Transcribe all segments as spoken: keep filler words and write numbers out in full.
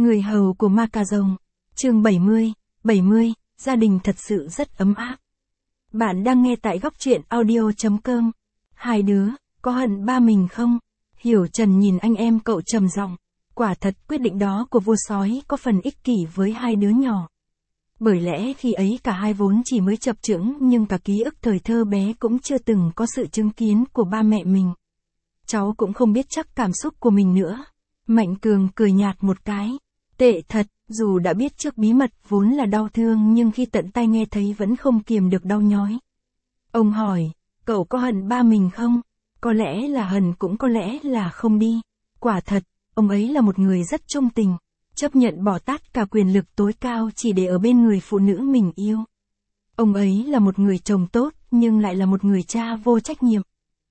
Người hầu của ma cà rồng. Chương bảy mươi, bảy mươi, gia đình thật sự rất ấm áp. Bạn đang nghe tại góc truyện audio chấm com. Hai đứa, có hận ba mình không? Hiểu Trần nhìn anh em cậu trầm giọng. Quả thật quyết định đó của vua sói có phần ích kỷ với hai đứa nhỏ. Bởi lẽ khi ấy cả hai vốn chỉ mới chập chững nhưng cả ký ức thời thơ bé cũng chưa từng có sự chứng kiến của ba mẹ mình. Cháu cũng không biết chắc cảm xúc của mình nữa. Mạnh Cường cười nhạt một cái. Tệ thật, dù đã biết trước bí mật vốn là đau thương nhưng khi tận tay nghe thấy vẫn không kiềm được đau nhói. Ông hỏi, cậu có hận ba mình không? Có lẽ là hận cũng có lẽ là không đi. Quả thật, ông ấy là một người rất trung tình, chấp nhận bỏ tát cả quyền lực tối cao chỉ để ở bên người phụ nữ mình yêu. Ông ấy là một người chồng tốt nhưng lại là một người cha vô trách nhiệm.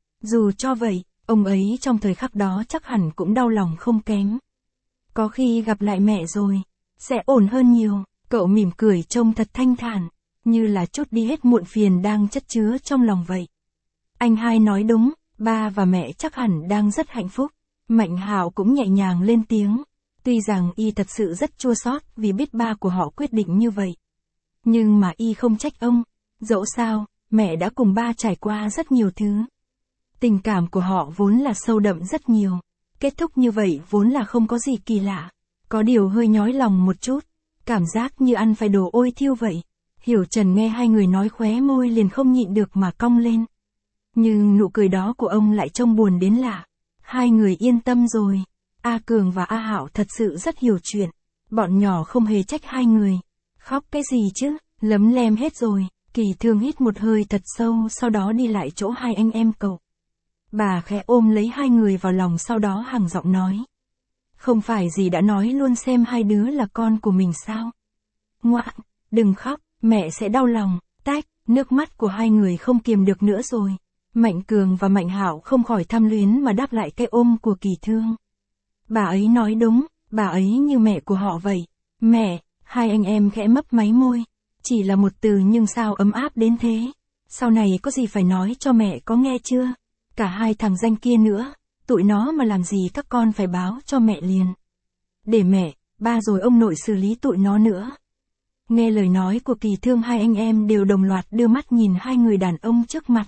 Dù cho vậy, ông ấy trong thời khắc đó chắc hẳn cũng đau lòng không kém. Có khi gặp lại mẹ rồi, sẽ ổn hơn nhiều. Cậu mỉm cười trông thật thanh thản, như là trút đi hết muộn phiền đang chất chứa trong lòng vậy. Anh hai nói đúng, ba và mẹ chắc hẳn đang rất hạnh phúc. Mạnh Hạo cũng nhẹ nhàng lên tiếng. Tuy rằng y thật sự rất chua xót vì biết ba của họ quyết định như vậy. Nhưng mà y không trách ông. Dẫu sao, mẹ đã cùng ba trải qua rất nhiều thứ. Tình cảm của họ vốn là sâu đậm rất nhiều. Kết thúc như vậy vốn là không có gì kỳ lạ. Có điều hơi nhói lòng một chút. Cảm giác như ăn phải đồ ôi thiêu vậy. Hiểu Trần nghe hai người nói khóe môi liền không nhịn được mà cong lên. Nhưng nụ cười đó của ông lại trông buồn đến lạ. Hai người yên tâm rồi. A Cường và A Hạo thật sự rất hiểu chuyện. Bọn nhỏ không hề trách hai người. Khóc cái gì chứ, lấm lem hết rồi. Kỳ Thương hít một hơi thật sâu sau đó đi lại chỗ hai anh em cậu. Bà khẽ ôm lấy hai người vào lòng sau đó hằng giọng nói. Không phải gì đã nói luôn xem hai đứa là con của mình sao? Ngoạn, đừng khóc, mẹ sẽ đau lòng. Tách, nước mắt của hai người không kiềm được nữa rồi. Mạnh Cường và Mạnh Hạo không khỏi tham luyến mà đáp lại cái ôm của Kỳ Thương. Bà ấy nói đúng, bà ấy như mẹ của họ vậy. Mẹ, hai anh em khẽ mấp máy môi. Chỉ là một từ nhưng sao ấm áp đến thế. Sau này có gì phải nói cho mẹ có nghe chưa? Cả hai thằng danh kia nữa, tụi nó mà làm gì các con phải báo cho mẹ liền. Để mẹ, ba rồi ông nội xử lý tụi nó nữa. Nghe lời nói của Kỳ Thương hai anh em đều đồng loạt đưa mắt nhìn hai người đàn ông trước mặt.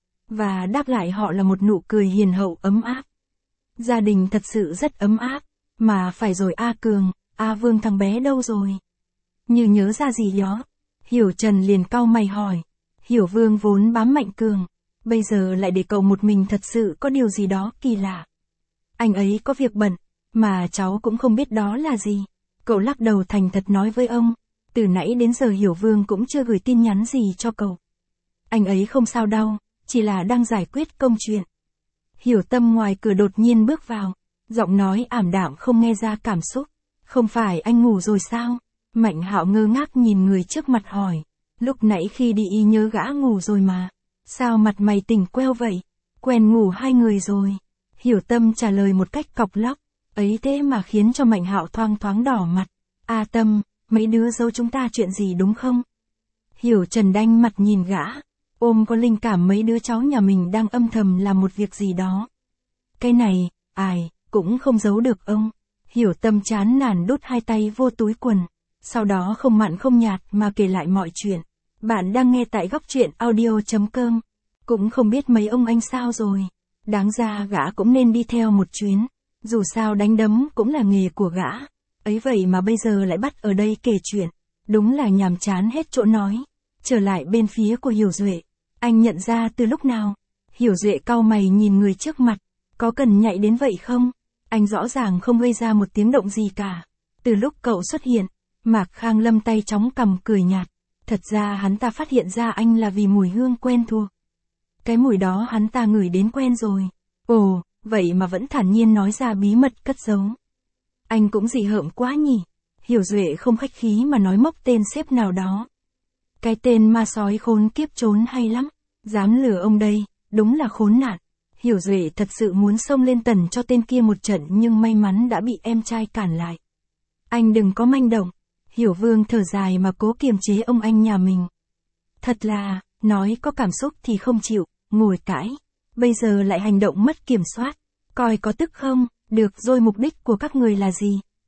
Và đáp lại họ là một nụ cười hiền hậu ấm áp. Gia đình thật sự rất ấm áp, mà phải rồi A Cường, A Vương thằng bé đâu rồi? Như nhớ ra gì đó, Hiểu Trần liền cau mày hỏi. Hiểu Vương vốn bám Mạnh Cường, bây giờ lại để cậu một mình thật sự có điều gì đó kỳ lạ. Anh ấy có việc bận, mà cháu cũng không biết đó là gì. Cậu lắc đầu thành thật nói với ông, từ nãy đến giờ Hiểu Vương cũng chưa gửi tin nhắn gì cho cậu. Anh ấy không sao đâu, chỉ là đang giải quyết công chuyện. Hiểu Tâm ngoài cửa đột nhiên bước vào, giọng nói ảm đạm không nghe ra cảm xúc. Không phải anh ngủ rồi sao? Mạnh Hạo ngơ ngác nhìn người trước mặt hỏi. Lúc nãy khi đi y nhớ gã ngủ rồi mà. Sao mặt mày tỉnh queo vậy? Quen ngủ hai người rồi. Hiểu Tâm trả lời một cách cọc lóc. Ấy thế mà khiến cho Mạnh Hạo thoang thoáng đỏ mặt. A Tâm, mấy đứa giấu chúng ta chuyện gì đúng không? Hiểu Trần đanh mặt nhìn gã. Ôm có linh cảm mấy đứa cháu nhà mình đang âm thầm làm một việc gì đó. Cái này, ai, cũng không giấu được ông. Hiểu Tâm chán nản đút hai tay vô túi quần. Sau đó không mặn không nhạt mà kể lại mọi chuyện. Bạn đang nghe tại góc truyện audio chấm com. Cũng không biết mấy ông anh sao rồi. Đáng ra gã cũng nên đi theo một chuyến. Dù sao đánh đấm cũng là nghề của gã. Ấy vậy mà bây giờ lại bắt ở đây kể chuyện. Đúng là nhàm chán hết chỗ nói. Trở lại bên phía của Hiểu Duệ. Anh nhận ra từ lúc nào? Hiểu Duệ cau mày nhìn người trước mặt. Có cần nhạy đến vậy không? Anh rõ ràng không gây ra một tiếng động gì cả. Từ lúc cậu xuất hiện, Mạc Khang Lâm tay chóng cầm cười nhạt. Thật ra hắn ta phát hiện ra anh là vì mùi hương quen thuộc. Cái mùi đó hắn ta ngửi đến quen rồi. Ồ, vậy mà vẫn thản nhiên nói ra bí mật cất giấu. Anh cũng dị hợm quá nhỉ. Hiểu Duệ không khách khí mà nói móc tên sếp nào đó. Cái tên ma sói khốn kiếp trốn hay lắm. Dám lừa ông đây, đúng là khốn nạn. Hiểu Duệ thật sự muốn xông lên tần cho tên kia một trận nhưng may mắn đã bị em trai cản lại. Anh đừng có manh động. Hiểu Vương thở dài mà cố kiềm chế ông anh nhà mình. Thật là, nói có cảm xúc thì không chịu, ngồi cãi. Bây giờ lại hành động mất kiểm soát. Coi có tức không? Được rồi, mục đích của các người là gì?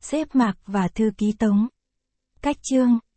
Sếp Mạc và thư ký Tống. Cách chương